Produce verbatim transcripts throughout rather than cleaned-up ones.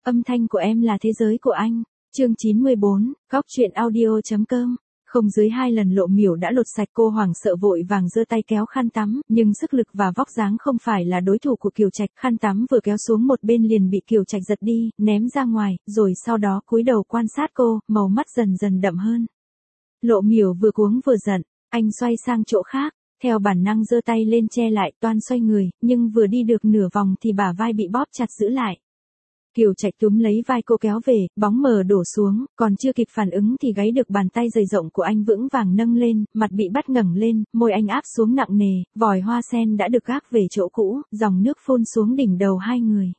Âm thanh của em là thế giới của anh. Chương chín mươi bốn, góc truyện audio chấm com. Không dưới hai lần Lộ Miểu đã lột sạch, cô hoảng sợ vội vàng giơ tay kéo khăn tắm, nhưng sức lực và vóc dáng không phải là đối thủ của Kiều Trạch, khăn tắm vừa kéo xuống một bên liền bị Kiều Trạch giật đi, ném ra ngoài, rồi sau đó cúi đầu quan sát cô, màu mắt dần dần đậm hơn. Lộ Miểu vừa cuống vừa giận, anh xoay sang chỗ khác, theo bản năng giơ tay lên che lại, toan xoay người, nhưng vừa đi được nửa vòng thì bả vai bị bóp chặt giữ lại. Kiều Trạch túm lấy vai cô kéo về, bóng mờ đổ xuống, còn chưa kịp phản ứng thì gáy được bàn tay dày rộng của anh vững vàng nâng lên, mặt bị bắt ngẩng lên, môi anh áp xuống nặng nề, vòi hoa sen đã được gác về chỗ cũ, dòng nước phun xuống đỉnh đầu hai người.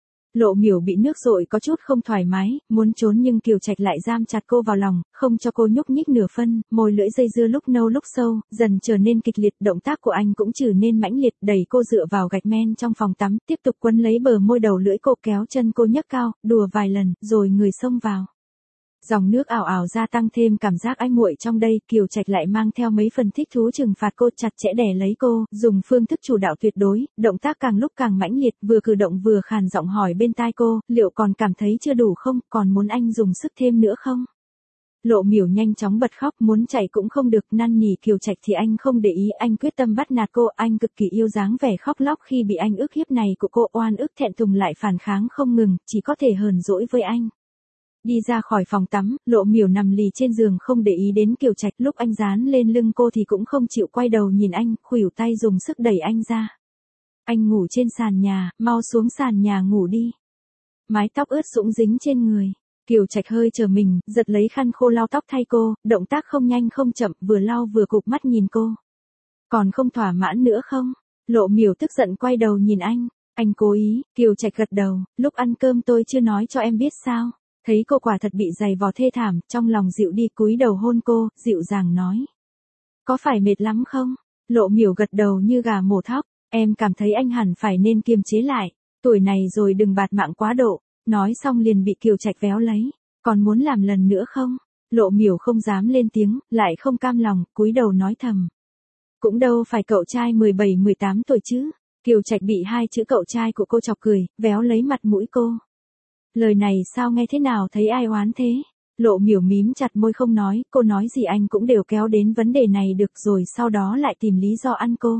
Lộ Miểu bị nước dội có chút không thoải mái, muốn trốn nhưng Kiều Trạch lại giam chặt cô vào lòng, không cho cô nhúc nhích nửa phân, môi lưỡi dây dưa lúc nâu lúc sâu, dần trở nên kịch liệt, động tác của anh cũng trở nên mãnh liệt, đẩy cô dựa vào gạch men trong phòng tắm, tiếp tục quấn lấy bờ môi đầu lưỡi cô, kéo chân cô nhấc cao, đùa vài lần, rồi người xông vào. Dòng nước ảo ảo gia tăng thêm cảm giác ái muội trong đây, Kiều Trạch lại mang theo mấy phần thích thú trừng phạt cô, chặt chẽ đè lấy cô, dùng phương thức chủ đạo tuyệt đối, động tác càng lúc càng mãnh liệt, vừa cử động vừa khàn giọng hỏi bên tai cô, liệu còn cảm thấy chưa đủ không, còn muốn anh dùng sức thêm nữa không? Lộ Miểu nhanh chóng bật khóc, muốn chạy cũng không được, năn nỉ Kiều Trạch thì anh không để ý, anh quyết tâm bắt nạt cô, anh cực kỳ yêu dáng vẻ khóc lóc khi bị anh ức hiếp này của cô, oan ức thẹn thùng lại phản kháng không ngừng, chỉ có thể hờn dỗi với anh. Đi ra khỏi phòng tắm, Lộ Miểu nằm lì trên giường không để ý đến Kiều Trạch, lúc anh dán lên lưng cô thì cũng không chịu quay đầu nhìn anh, khuỷu tay dùng sức đẩy anh ra. Anh ngủ trên sàn nhà, mau xuống sàn nhà ngủ đi. Mái tóc ướt sũng dính trên người. Kiều Trạch hơi chờ mình, giật lấy khăn khô lau tóc thay cô, động tác không nhanh không chậm, vừa lau vừa cụp mắt nhìn cô. Còn không thỏa mãn nữa không? Lộ Miểu tức giận quay đầu nhìn anh. Anh cố ý, Kiều Trạch gật đầu, lúc ăn cơm tôi chưa nói cho em biết sao? Thấy cô quả thật bị giày vò thê thảm, trong lòng dịu đi, cúi đầu hôn cô, dịu dàng nói. Có phải mệt lắm không? Lộ Miểu gật đầu như gà mổ thóc, em cảm thấy anh hẳn phải nên kiềm chế lại, tuổi này rồi đừng bạt mạng quá độ. Nói xong liền bị Kiều Trạch véo lấy, còn muốn làm lần nữa không? Lộ Miểu không dám lên tiếng, lại không cam lòng, cúi đầu nói thầm. Cũng đâu phải cậu trai mười bảy mười tám tuổi chứ. Kiều Trạch bị hai chữ cậu trai của cô chọc cười, véo lấy mặt mũi cô. Lời này sao nghe thế nào thấy ai oán thế? Lộ Miểu mím chặt môi không nói, cô nói gì anh cũng đều kéo đến vấn đề này được, rồi sau đó lại tìm lý do ăn cô.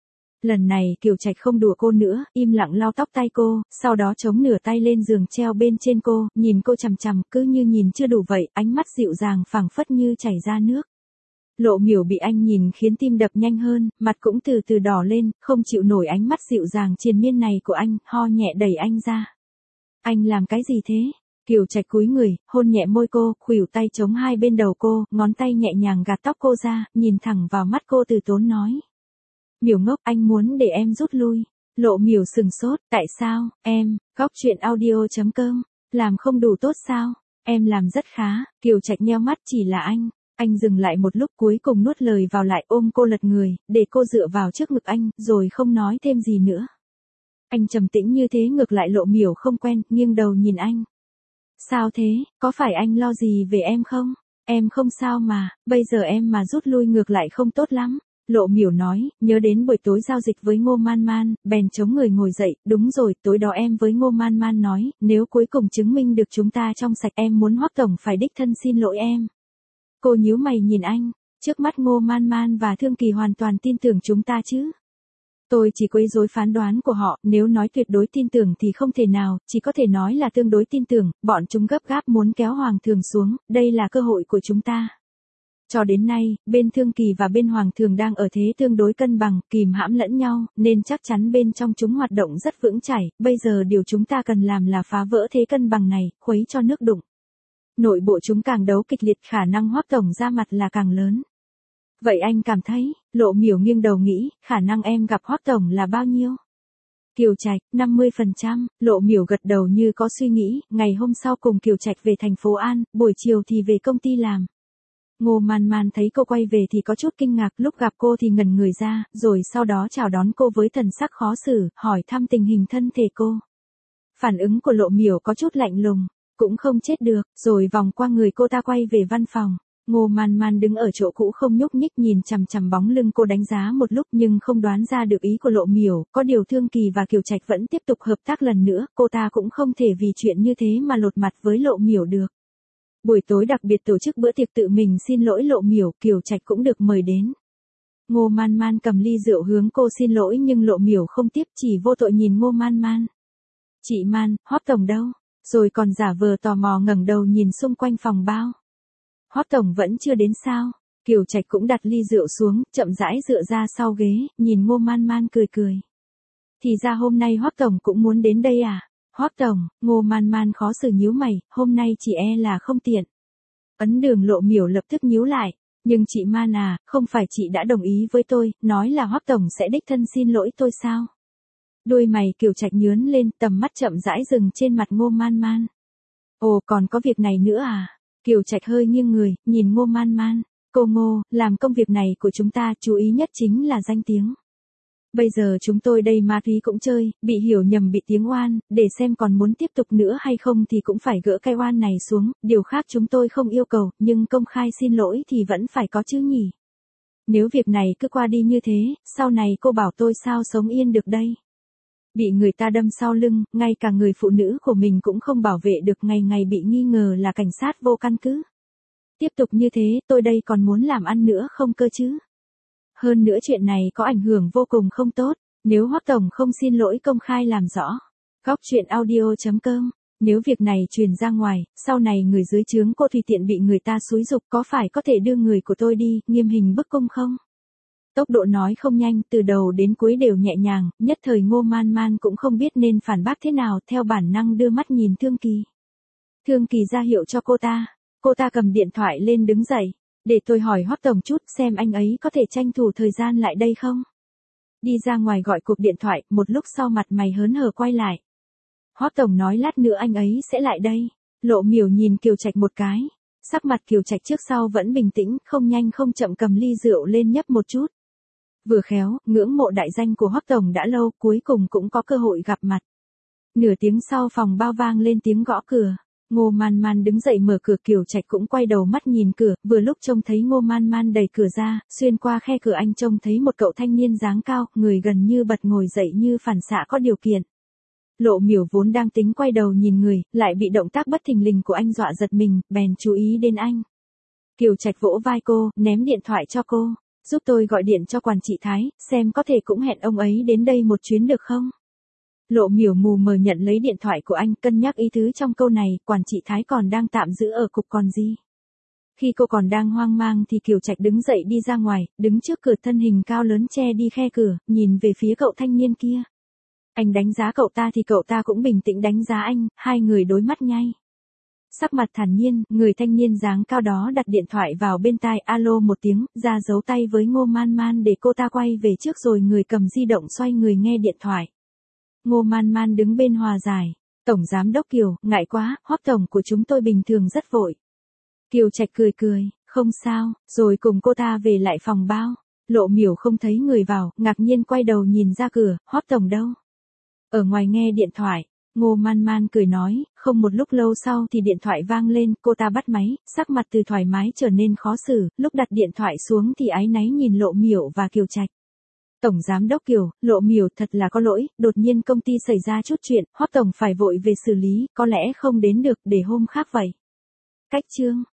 Lần này Kiều Trạch không đùa cô nữa, im lặng lau tóc tay cô, sau đó chống nửa tay lên giường treo bên trên cô, nhìn cô chằm chằm, cứ như nhìn chưa đủ vậy, ánh mắt dịu dàng phảng phất như chảy ra nước. Lộ Miểu bị anh nhìn khiến tim đập nhanh hơn, mặt cũng từ từ đỏ lên, không chịu nổi ánh mắt dịu dàng triền miên này của anh, ho nhẹ đẩy anh ra. Anh làm cái gì thế? Kiều Trạch cúi người, hôn nhẹ môi cô, khuỷu tay chống hai bên đầu cô, ngón tay nhẹ nhàng gạt tóc cô ra, nhìn thẳng vào mắt cô từ tốn nói. Miểu ngốc, anh muốn để em rút lui. Lộ Miểu sừng sốt, tại sao, em, góc truyện audio chấm com, làm không đủ tốt sao? Em làm rất khá. Kiều Trạch nheo mắt, chỉ là anh. Anh dừng lại một lúc, cuối cùng nuốt lời vào lại, ôm cô lật người, để cô dựa vào trước ngực anh, rồi không nói thêm gì nữa. Anh trầm tĩnh như thế ngược lại Lộ Miểu không quen, nghiêng đầu nhìn anh. Sao thế, có phải anh lo gì về em không? Em không sao mà, bây giờ em mà rút lui ngược lại không tốt lắm. Lộ Miểu nói, nhớ đến buổi tối giao dịch với Ngô Man Man, bèn chống người ngồi dậy, đúng rồi, tối đó em với Ngô Man Man nói, nếu cuối cùng chứng minh được chúng ta trong sạch em muốn Hoắc tổng phải đích thân xin lỗi em. Cô nhíu mày nhìn anh, trước mắt Ngô Man Man và Thương Kỳ hoàn toàn tin tưởng chúng ta chứ? Tôi chỉ quấy rối phán đoán của họ, nếu nói tuyệt đối tin tưởng thì không thể nào, chỉ có thể nói là tương đối tin tưởng, bọn chúng gấp gáp muốn kéo Hoàng thượng xuống, đây là cơ hội của chúng ta. Cho đến nay, bên Thương Kỳ và bên Hoàng thượng đang ở thế tương đối cân bằng, kìm hãm lẫn nhau, nên chắc chắn bên trong chúng hoạt động rất vững chãi, bây giờ điều chúng ta cần làm là phá vỡ thế cân bằng này, khuấy cho nước đụng. Nội bộ chúng càng đấu kịch liệt, khả năng Hoắc tổng ra mặt là càng lớn. Vậy anh cảm thấy, Lộ Miểu nghiêng đầu nghĩ, khả năng em gặp Hoắc tổng là bao nhiêu? Kiều Trạch, năm mươi phần trăm, Lộ Miểu gật đầu như có suy nghĩ, ngày hôm sau cùng Kiều Trạch về thành phố An, buổi chiều thì về công ty làm. Ngô Man Man thấy cô quay về thì có chút kinh ngạc, lúc gặp cô thì ngẩn người ra, rồi sau đó chào đón cô với thần sắc khó xử, hỏi thăm tình hình thân thể cô. Phản ứng của Lộ Miểu có chút lạnh lùng, cũng không chết được, rồi vòng qua người cô ta quay về văn phòng. Ngô Man Man đứng ở chỗ cũ không nhúc nhích nhìn chằm chằm bóng lưng cô đánh giá một lúc nhưng không đoán ra được ý của Lộ Miểu, có điều Thương Kỳ và Kiều Trạch vẫn tiếp tục hợp tác lần nữa, cô ta cũng không thể vì chuyện như thế mà lột mặt với Lộ Miểu được. Buổi tối đặc biệt tổ chức bữa tiệc tự mình xin lỗi Lộ Miểu, Kiều Trạch cũng được mời đến. Ngô Man Man cầm ly rượu hướng cô xin lỗi nhưng Lộ Miểu không tiếp, chỉ vô tội nhìn Ngô Man Man. Chị Man, Hoắc tổng đâu? Rồi còn giả vờ tò mò ngẩng đầu nhìn xung quanh phòng bao. Hoắc tổng vẫn chưa đến sao? Kiều Trạch cũng đặt ly rượu xuống, chậm rãi dựa ra sau ghế, nhìn Ngô Man Man cười cười. Thì ra hôm nay Hoắc tổng cũng muốn đến đây à? Hoắc tổng, Ngô Man Man khó xử nhíu mày, hôm nay chỉ e là không tiện. Ấn Đường Lộ Miểu lập tức nhíu lại, nhưng chị Man à, không phải chị đã đồng ý với tôi, nói là Hoắc tổng sẽ đích thân xin lỗi tôi sao? Đôi mày Kiều Trạch nhướng lên, tầm mắt chậm rãi dừng trên mặt Ngô Man Man. Ồ, còn có việc này nữa à? Kiều Trạch hơi nghiêng người, nhìn Ngô Man Man. Cô Ngô, làm công việc này của chúng ta chú ý nhất chính là danh tiếng. Bây giờ chúng tôi đây ma túy cũng chơi, bị hiểu nhầm bị tiếng oan, để xem còn muốn tiếp tục nữa hay không thì cũng phải gỡ cái oan này xuống, điều khác chúng tôi không yêu cầu, nhưng công khai xin lỗi thì vẫn phải có chứ nhỉ. Nếu việc này cứ qua đi như thế, sau này cô bảo tôi sao sống yên được đây. Bị người ta đâm sau lưng, ngay cả người phụ nữ của mình cũng không bảo vệ được, ngày ngày bị nghi ngờ là cảnh sát vô căn cứ. Tiếp tục như thế, tôi đây còn muốn làm ăn nữa không cơ chứ? Hơn nữa chuyện này có ảnh hưởng vô cùng không tốt, nếu Hoắc tổng không xin lỗi công khai làm rõ. Góc truyện audio chấm com. Nếu việc này truyền ra ngoài, sau này người dưới trướng cô tùy tiện bị người ta xúi giục có phải có thể đưa người của tôi đi, nghiêm hình bức cung không? Tốc độ nói không nhanh, từ đầu đến cuối đều nhẹ nhàng, nhất thời Ngô Man Man cũng không biết nên phản bác thế nào, theo bản năng đưa mắt nhìn Thương Kỳ. Thương Kỳ ra hiệu cho cô ta, cô ta cầm điện thoại lên đứng dậy, để tôi hỏi Hoắc tổng chút xem anh ấy có thể tranh thủ thời gian lại đây không. Đi ra ngoài gọi cuộc điện thoại, một lúc sau mặt mày hớn hở quay lại. Hoắc tổng nói lát nữa anh ấy sẽ lại đây. Lộ Miểu nhìn Kiều Trạch một cái, sắc mặt Kiều Trạch trước sau vẫn bình tĩnh, không nhanh không chậm cầm ly rượu lên nhấp một chút. Vừa khéo, ngưỡng mộ đại danh của Hoắc tổng đã lâu, cuối cùng cũng có cơ hội gặp mặt. Nửa tiếng sau phòng bao vang lên tiếng gõ cửa. Ngô Man Man đứng dậy mở cửa, Kiều Trạch cũng quay đầu mắt nhìn cửa, vừa lúc trông thấy Ngô Man Man đẩy cửa ra, xuyên qua khe cửa anh trông thấy một cậu thanh niên dáng cao, người gần như bật ngồi dậy như phản xạ có điều kiện. Lộ Miểu vốn đang tính quay đầu nhìn người, lại bị động tác bất thình lình của anh dọa giật mình, bèn chú ý đến anh. Kiều Trạch vỗ vai cô, ném điện thoại cho cô, giúp tôi gọi điện cho quản trị Thái, xem có thể cũng hẹn ông ấy đến đây một chuyến được không? Lộ Miểu mù mờ nhận lấy điện thoại của anh, cân nhắc ý tứ trong câu này, quản trị Thái còn đang tạm giữ ở cục còn gì. Khi cô còn đang hoang mang thì Kiều Trạch đứng dậy đi ra ngoài, đứng trước cửa thân hình cao lớn che đi khe cửa, nhìn về phía cậu thanh niên kia. Anh đánh giá cậu ta thì cậu ta cũng bình tĩnh đánh giá anh, hai người đối mắt ngay. Sắc mặt thản nhiên, người thanh niên dáng cao đó đặt điện thoại vào bên tai, alo một tiếng, ra giấu tay với Ngô Man Man để cô ta quay về trước rồi người cầm di động xoay người nghe điện thoại. Ngô Man Man đứng bên hòa giải. Tổng giám đốc Kiều, ngại quá, Hoắc tổng của chúng tôi bình thường rất vội. Kiều Trạch cười cười, không sao, rồi cùng cô ta về lại phòng bao. Lộ Miểu không thấy người vào, ngạc nhiên quay đầu nhìn ra cửa, Hoắc tổng đâu? Ở ngoài nghe điện thoại. Ngô Man Man cười nói, không một lúc lâu sau thì điện thoại vang lên, cô ta bắt máy, sắc mặt từ thoải mái trở nên khó xử, lúc đặt điện thoại xuống thì áy náy nhìn Lộ Miểu và Kiều Trạch. Tổng giám đốc Kiều, Lộ Miểu thật là có lỗi, đột nhiên công ty xảy ra chút chuyện, Hoắc tổng phải vội về xử lý, có lẽ không đến được, để hôm khác vậy. Cách chương